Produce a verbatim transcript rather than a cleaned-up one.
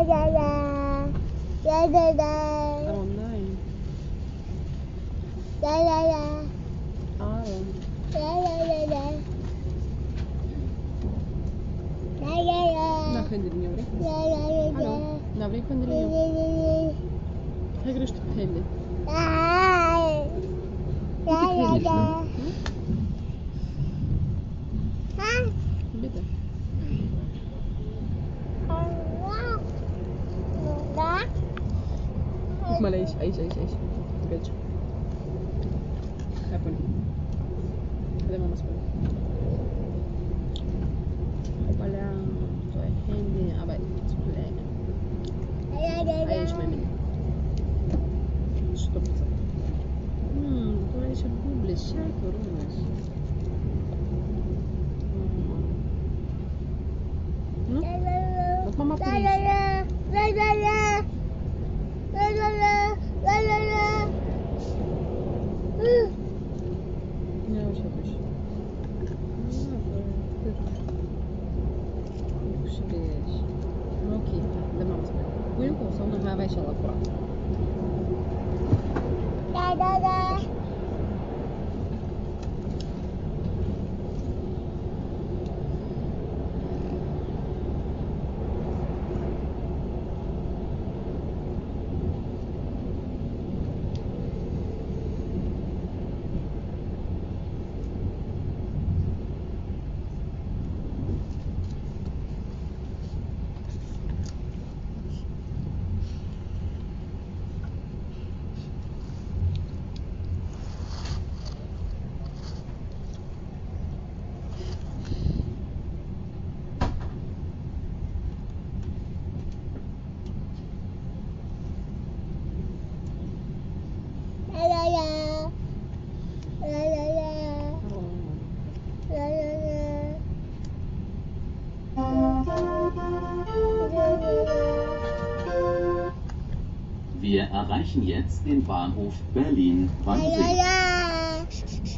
Oh nein. Aaron. Na, fândilinho, vrei? Alo? Da, vrei fândilinho? Hai crește pele. Uite pele. Bitte. Guck mal, aici, aici, aici, aici. Găci. Hai pune. Haide, mama, spune. Opalea, zwei Hände, aber spune. Aici mai bine. Stop. Hmm, tu ai și buble, și altă rumăs. Nu? Bak mama pune aici. Ia uși atunci. Și deci. Ok, de mama spune. Pune cu sau nu mai aveai și ala curat. Wir erreichen jetzt den Bahnhof Berlin-Wannsee.